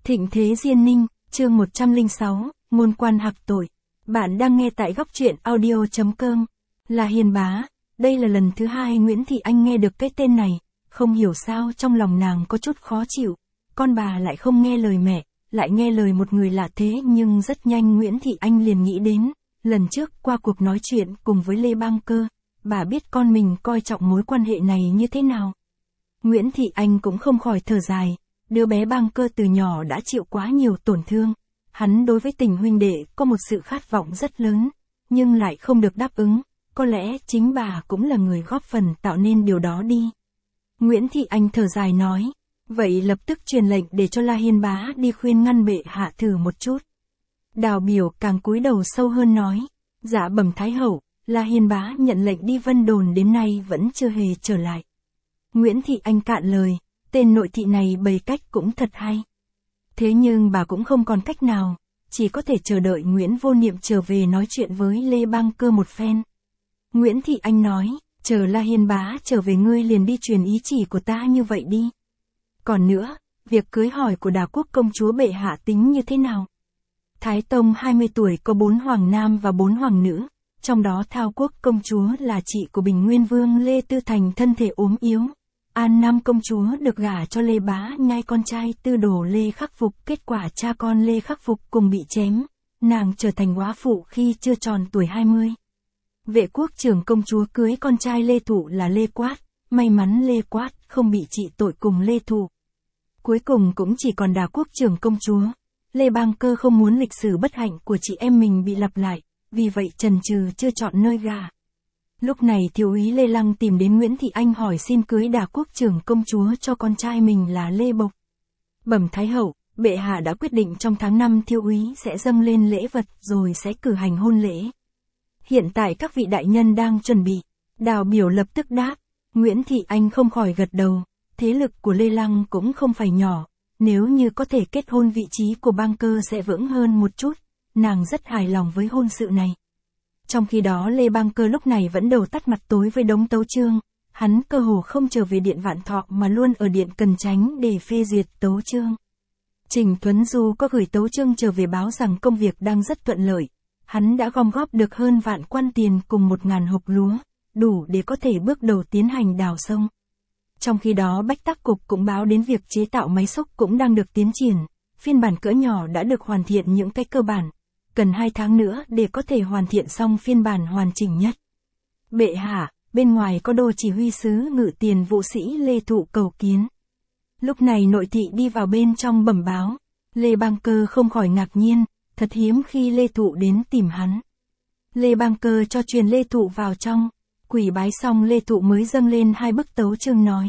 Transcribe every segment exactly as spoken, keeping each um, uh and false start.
Thịnh Thế Diên Ninh, chương một trăm lẻ sáu, ngôn quan hạc tội. Bạn đang nghe tại góc truyện audio chấm com. Là Hiền Bá, đây là lần thứ hai Nguyễn Thị Anh nghe được cái tên này, không hiểu sao trong lòng nàng có chút khó chịu. Con bà lại không nghe lời mẹ, lại nghe lời một người lạ thế, nhưng rất nhanh Nguyễn Thị Anh liền nghĩ đến, lần trước qua cuộc nói chuyện cùng với Lê Bang Cơ, bà biết con mình coi trọng mối quan hệ này như thế nào. Nguyễn Thị Anh cũng không khỏi thở dài, đứa bé Bang Cơ từ nhỏ đã chịu quá nhiều tổn thương, hắn đối với tình huynh đệ có một sự khát vọng rất lớn, nhưng lại không được đáp ứng, có lẽ chính bà cũng là người góp phần tạo nên điều đó đi. Nguyễn Thị Anh thở dài nói, vậy lập tức truyền lệnh để cho La Hiên Bá đi khuyên ngăn bệ hạ thử một chút. Đào Biểu càng cúi đầu sâu hơn nói, dạ bẩm Thái hậu, La Hiên Bá nhận lệnh đi Vân Đồn đến nay vẫn chưa hề trở lại. Nguyễn Thị Anh cạn lời, tên nội thị này bày cách cũng thật hay. Thế nhưng bà cũng không còn cách nào, chỉ có thể chờ đợi Nguyễn Vô Niệm trở về nói chuyện với Lê Bang Cơ một phen. Nguyễn Thị Anh nói, chờ La Hiên Bá trở về ngươi liền đi truyền ý chỉ của ta như vậy đi. Còn nữa, việc cưới hỏi của Đà Quốc công chúa bệ hạ tính như thế nào? Thái Tông hai mươi tuổi có bốn hoàng nam và bốn hoàng nữ, trong đó Thao Quốc công chúa là chị của Bình Nguyên Vương Lê Tư Thành thân thể ốm yếu. An Nam công chúa được gả cho Lê Bá Nhai con trai tư đồ Lê Khắc Phục, kết quả cha con Lê Khắc Phục cùng bị chém, nàng trở thành góa phụ khi chưa tròn tuổi hai mươi. Vệ quốc trưởng công chúa cưới con trai Lê Thụ là Lê Quát, may mắn Lê Quát không bị trị tội cùng Lê Thụ. Cuối cùng cũng chỉ còn Đà Quốc trưởng công chúa. Lê Bang Cơ không muốn lịch sử bất hạnh của chị em mình bị lặp lại, vì vậy chần chừ chưa chọn nơi gả. Lúc này thiếu úy Lê Lăng tìm đến Nguyễn Thị Anh hỏi xin cưới Đà Quốc trưởng công chúa cho con trai mình là Lê Bộc. Bẩm Thái hậu, bệ hạ đã quyết định trong tháng năm thiếu úy sẽ dâng lên lễ vật rồi sẽ cử hành hôn lễ. Hiện tại các vị đại nhân đang chuẩn bị. Đào Biểu lập tức đáp. Nguyễn Thị Anh không khỏi gật đầu. Thế lực của Lê Lăng cũng không phải nhỏ. Nếu như có thể kết hôn vị trí của Bang Cơ sẽ vững hơn một chút. Nàng rất hài lòng với hôn sự này. Trong khi đó Lê Bang Cơ lúc này vẫn đầu tắt mặt tối với đống tấu chương. Hắn cơ hồ không trở về điện Vạn Thọ mà luôn ở điện Cần Chánh để phê duyệt tấu chương. Trình Tuấn Du có gửi tấu chương trở về báo rằng công việc đang rất thuận lợi. Hắn đã gom góp được hơn vạn quan tiền cùng một ngàn hộp lúa, đủ để có thể bước đầu tiến hành đào sông. Trong khi đó Bách Tác Cục cũng báo đến việc chế tạo máy xúc cũng đang được tiến triển, phiên bản cỡ nhỏ đã được hoàn thiện những cái cơ bản, cần hai tháng nữa để có thể hoàn thiện xong phiên bản hoàn chỉnh nhất. Bệ hạ, bên ngoài có đô chỉ huy sứ ngự tiền vụ sĩ Lê Thụ cầu kiến. Lúc này nội thị đi vào bên trong bẩm báo, Lê Bang Cơ không khỏi ngạc nhiên. Thật hiếm khi Lê Thụ đến tìm hắn. Lê Bang Cơ cho truyền Lê Thụ vào trong, quỳ bái xong Lê Thụ mới dâng lên hai bức tấu chương nói.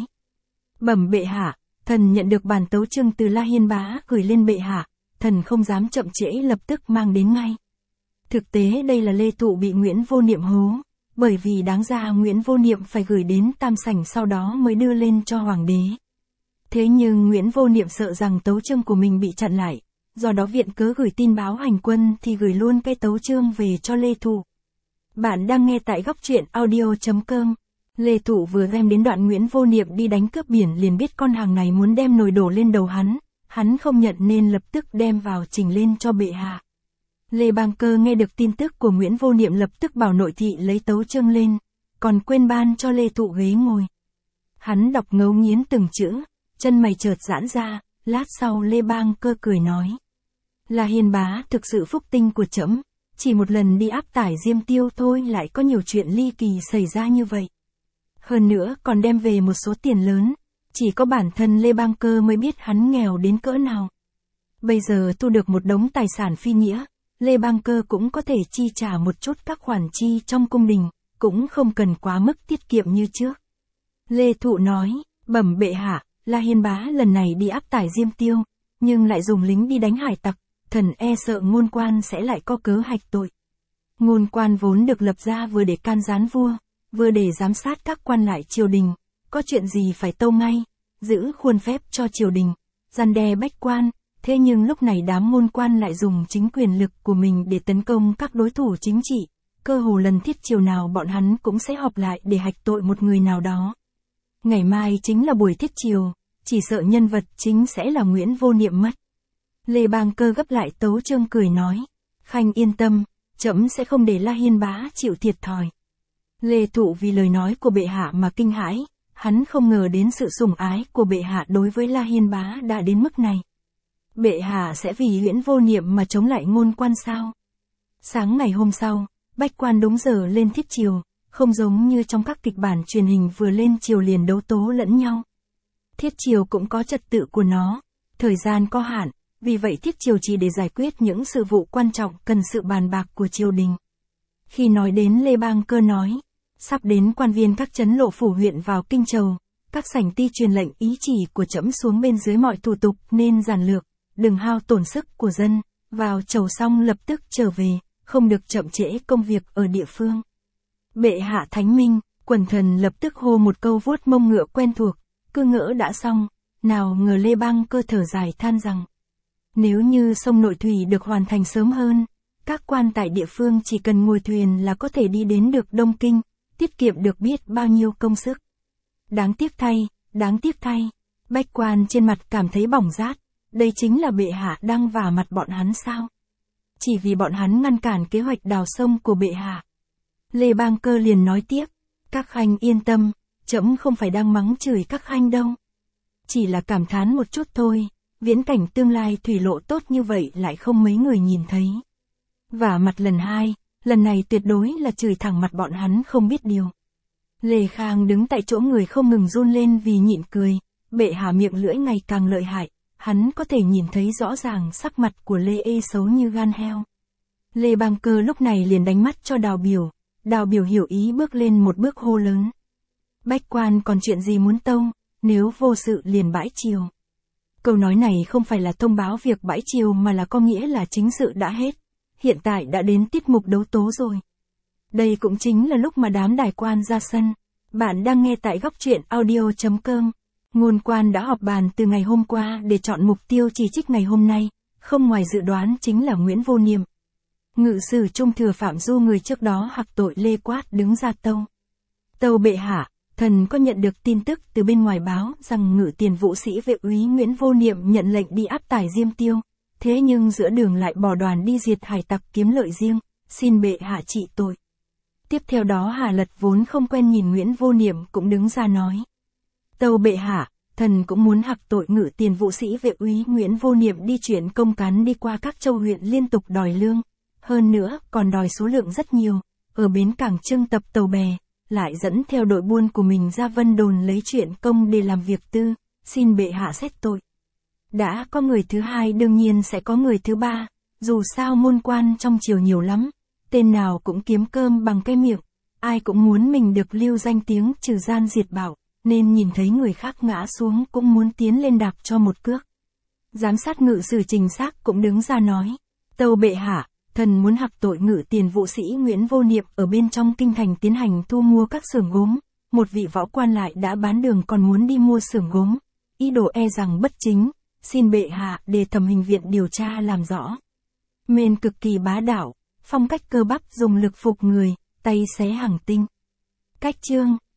Bẩm bệ hạ, thần nhận được bản tấu chương từ La Hiên Bá gửi lên bệ hạ, thần không dám chậm trễ lập tức mang đến ngay. Thực tế đây là Lê Thụ bị Nguyễn Vô Niệm hố, bởi vì đáng ra Nguyễn Vô Niệm phải gửi đến Tam Sảnh sau đó mới đưa lên cho hoàng đế. Thế nhưng Nguyễn Vô Niệm sợ rằng tấu chương của mình bị chặn lại. Do đó viện cớ gửi tin báo hành quân thì gửi luôn cái tấu chương về cho Lê Thụ. Bạn đang nghe tại góc truyện audio chấm com. Lê Thụ vừa đem đến đoạn Nguyễn Vô Niệm đi đánh cướp biển liền biết con hàng này muốn đem nồi đổ lên đầu hắn. Hắn không nhận nên lập tức đem vào trình lên cho bệ hạ. Lê Bang Cơ nghe được tin tức của Nguyễn Vô Niệm lập tức bảo nội thị lấy tấu chương lên, còn quên ban cho Lê Thụ ghế ngồi. Hắn đọc ngấu nghiến từng chữ, chân mày chợt giãn ra, lát sau Lê Bang Cơ cười nói. Là Hiền Bá thực sự phúc tinh của trẫm, chỉ một lần đi áp tải Diêm Tiêu thôi lại có nhiều chuyện ly kỳ xảy ra như vậy. Hơn nữa còn đem về một số tiền lớn, chỉ có bản thân Lê Bang Cơ mới biết hắn nghèo đến cỡ nào. Bây giờ thu được một đống tài sản phi nghĩa, Lê Bang Cơ cũng có thể chi trả một chút các khoản chi trong cung đình, cũng không cần quá mức tiết kiệm như trước. Lê Thụ nói, bẩm bệ hạ, La Hiên Bá lần này đi áp tải Diêm Tiêu, nhưng lại dùng lính đi đánh hải tặc. Thần e sợ ngôn quan sẽ lại có cớ hạch tội. Ngôn quan vốn được lập ra vừa để can gián vua, vừa để giám sát các quan lại triều đình, có chuyện gì phải tâu ngay, giữ khuôn phép cho triều đình, răn đe bách quan, thế nhưng lúc này đám ngôn quan lại dùng chính quyền lực của mình để tấn công các đối thủ chính trị, cơ hồ lần thiết triều nào bọn hắn cũng sẽ họp lại để hạch tội một người nào đó. Ngày mai chính là buổi thiết triều, chỉ sợ nhân vật chính sẽ là Nguyễn Vô Niệm mất. Lê Bang Cơ gấp lại tấu chương cười nói. Khanh yên tâm, trẫm sẽ không để La Hiên bá chịu thiệt thòi. Lê Thụ vì lời nói của bệ hạ mà kinh hãi, hắn không ngờ đến sự sủng ái của bệ hạ đối với La Hiên bá đã đến mức này. Bệ hạ sẽ vì Uyển Vô Niệm mà chống lại Ngôn Quan sao? Sáng ngày hôm sau, Bách Quan đúng giờ lên thiết triều, không giống như trong các kịch bản truyền hình vừa lên triều liền đấu tố lẫn nhau. Thiết triều cũng có trật tự của nó, thời gian có hạn, vì vậy thiết triều chỉ để giải quyết những sự vụ quan trọng cần sự bàn bạc của triều đình. Khi nói đến Lê Bang Cơ nói, sắp đến quan viên các trấn lộ phủ huyện vào kinh châu, các sảnh ty truyền lệnh ý chỉ của trẫm xuống bên dưới mọi thủ tục nên giản lược, đừng hao tổn sức của dân, vào chầu xong lập tức trở về, không được chậm trễ công việc ở địa phương. Bệ hạ thánh minh, quần thần lập tức hô một câu vuốt mông ngựa quen thuộc, cứ ngỡ đã xong, nào ngờ Lê Bang Cơ thở dài than rằng, nếu như sông Nội Thủy được hoàn thành sớm hơn, các quan tại địa phương chỉ cần ngồi thuyền là có thể đi đến được Đông Kinh, tiết kiệm được biết bao nhiêu công sức. Đáng tiếc thay, đáng tiếc thay, Bách Quan trên mặt cảm thấy bỏng rát, đây chính là bệ hạ đang vả mặt bọn hắn sao? Chỉ vì bọn hắn ngăn cản kế hoạch đào sông của bệ hạ. Lê Bang Cơ liền nói tiếp, các khanh yên tâm, trẫm không phải đang mắng chửi các khanh đâu. Chỉ là cảm thán một chút thôi, viễn cảnh tương lai thủy lộ tốt như vậy lại không mấy người nhìn thấy. Vả mặt lần hai, lần này tuyệt đối là chửi thẳng mặt bọn hắn không biết điều. Lê Khang đứng tại chỗ người không ngừng run lên vì nhịn cười, bệ hạ miệng lưỡi ngày càng lợi hại, hắn có thể nhìn thấy rõ ràng sắc mặt của Lê Ê xấu như gan heo. Lê Bang Cơ lúc này liền đánh mắt cho Đào Biểu, Đào Biểu hiểu ý bước lên một bước hô lớn. Bách Quan còn chuyện gì muốn tâu, nếu vô sự liền bãi triều. Câu nói này không phải là thông báo việc bãi triều mà là có nghĩa là chính sự đã hết, hiện tại đã đến tiết mục đấu tố rồi. Đây cũng chính là lúc mà đám đại quan ra sân. Bạn đang nghe tại góc truyện audio chấm com. Ngôn Quan đã họp bàn từ ngày hôm qua để chọn mục tiêu chỉ trích ngày hôm nay, không ngoài dự đoán chính là Uyển Vô Niệm. Ngự sử Trung Thừa Phạm Du người trước đó hạc tội Lê Quát đứng ra tâu. Tâu bệ hạ, thần có nhận được tin tức từ bên ngoài báo rằng Ngự Tiền Vũ Sĩ Vệ úy Uyển Vô Niệm nhận lệnh đi áp tải Diêm Tiêu, thế nhưng giữa đường lại bỏ đoàn đi diệt hải tặc kiếm lợi riêng, xin bệ hạ trị tội. Tiếp theo đó Hà Lật vốn không quen nhìn Uyển Vô Niệm cũng đứng ra nói. Tâu bệ hạ, thần cũng muốn hạc tội Ngự Tiền Vũ Sĩ Vệ úy Uyển Vô Niệm đi chuyển công cán đi qua các châu huyện liên tục đòi lương, hơn nữa còn đòi số lượng rất nhiều, ở bến cảng trưng tập tàu bè, lại dẫn theo đội buôn của mình ra Vân Đồn lấy chuyện công để làm việc tư, xin bệ hạ xét tội. Đã có người thứ hai đương nhiên sẽ có người thứ ba, dù sao môn quan trong triều nhiều lắm, tên nào cũng kiếm cơm bằng cái miệng, ai cũng muốn mình được lưu danh tiếng trừ gian diệt bảo, nên nhìn thấy người khác ngã xuống cũng muốn tiến lên đạp cho một cước. Giám sát ngự sử Trình Xác cũng đứng ra nói, tâu bệ hạ, thần muốn hạc tội Ngự Tiền Vũ Sĩ Uyển Vô Niệm ở bên trong kinh thành tiến hành thu mua các xưởng gốm, một vị võ quan lại đã bán đường còn muốn đi mua xưởng gốm, ý đồ e rằng bất chính, xin bệ hạ để thẩm hình viện điều tra làm rõ. Mên cực kỳ bá đạo, phong cách cơ bắp dùng lực phục người, tay xé hàng tinh. Cách chương